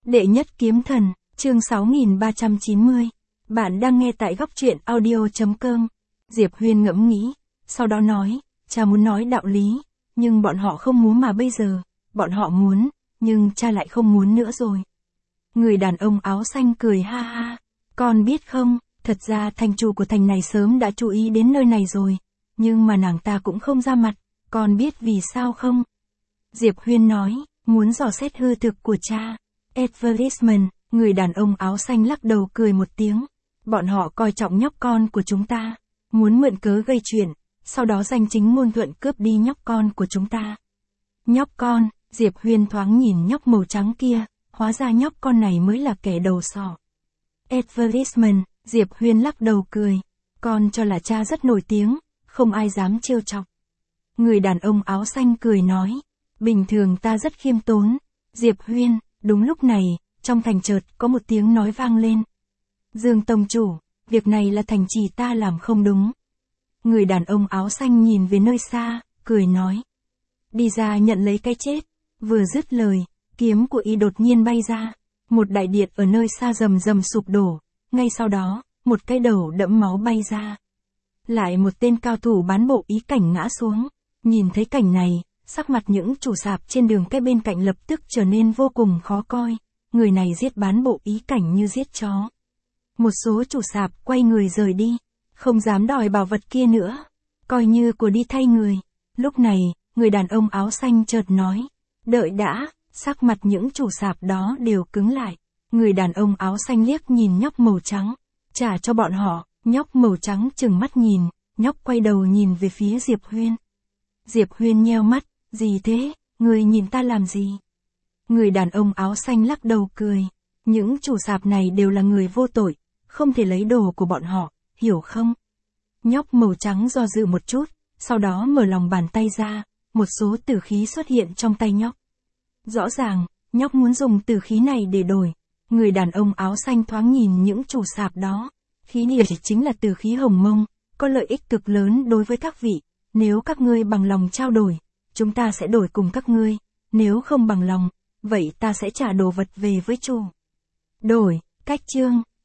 Đệ nhất kiếm thần, chương 6390. Bạn đang nghe tại góc truyện audio.com. Diệp Huyên ngẫm nghĩ, sau đó nói, cha muốn nói đạo lý, nhưng bọn họ không muốn mà bây giờ, bọn họ muốn, nhưng cha lại không muốn nữa rồi. Người đàn ông áo xanh cười ha ha, con biết không, thật ra thành chủ của thành này sớm đã chú ý đến nơi này rồi, nhưng mà nàng ta cũng không ra mặt, con biết vì sao không? Diệp Huyên nói, muốn dò xét hư thực của cha. Advertisement, người đàn ông áo xanh lắc đầu cười một tiếng. Bọn họ coi trọng nhóc con của chúng ta, muốn mượn cớ gây chuyện, sau đó danh chính ngôn thuận cướp đi nhóc con của chúng ta. Nhóc con, Diệp Huyên thoáng nhìn nhóc màu trắng kia, hóa ra nhóc con này mới là kẻ đầu sỏ. Advertisement, Diệp Huyên lắc đầu cười, con cho là cha rất nổi tiếng, không ai dám trêu chọc. Người đàn ông áo xanh cười nói, bình thường ta rất khiêm tốn. Diệp Huyên, đúng lúc này, trong thành chợt có một tiếng nói vang lên. Dương tông chủ, việc này là thành trì ta làm không đúng. Người đàn ông áo xanh nhìn về nơi xa, cười nói. Đi ra nhận lấy cái chết. Vừa dứt lời, kiếm của y đột nhiên bay ra. Một đại điện ở nơi xa rầm rầm sụp đổ. Ngay sau đó, một cái đầu đẫm máu bay ra. Lại một tên cao thủ bán bộ ý cảnh ngã xuống. Nhìn thấy cảnh này, sắc mặt những chủ sạp trên đường cái bên cạnh lập tức trở nên vô cùng khó coi. Người này giết bán bộ ý cảnh như giết chó. Một số chủ sạp quay người rời đi, không dám đòi bảo vật kia nữa, coi như của đi thay người. Lúc này, người đàn ông áo xanh chợt nói, đợi đã, sắc mặt những chủ sạp đó đều cứng lại. Người đàn ông áo xanh liếc nhìn nhóc màu trắng, trả cho bọn họ. Nhóc màu trắng trừng mắt nhìn, nhóc quay đầu nhìn về phía Diệp Huyên. Diệp Huyên nheo mắt, gì thế, người nhìn ta làm gì? Người đàn ông áo xanh lắc đầu cười, những chủ sạp này đều là người vô tội, không thể lấy đồ của bọn họ, hiểu không? Nhóc màu trắng do dự một chút, sau đó mở lòng bàn tay ra, một số tử khí xuất hiện trong tay nhóc. Rõ ràng, nhóc muốn dùng tử khí này để đổi. Người đàn ông áo xanh thoáng nhìn những chủ sạp đó, khí này chính là tử khí hồng mông, có lợi ích cực lớn đối với các vị. Nếu các ngươi bằng lòng trao đổi, chúng ta sẽ đổi cùng các ngươi, nếu không bằng lòng, vậy ta sẽ trả đồ vật về với chủ. Đổi, cách chương.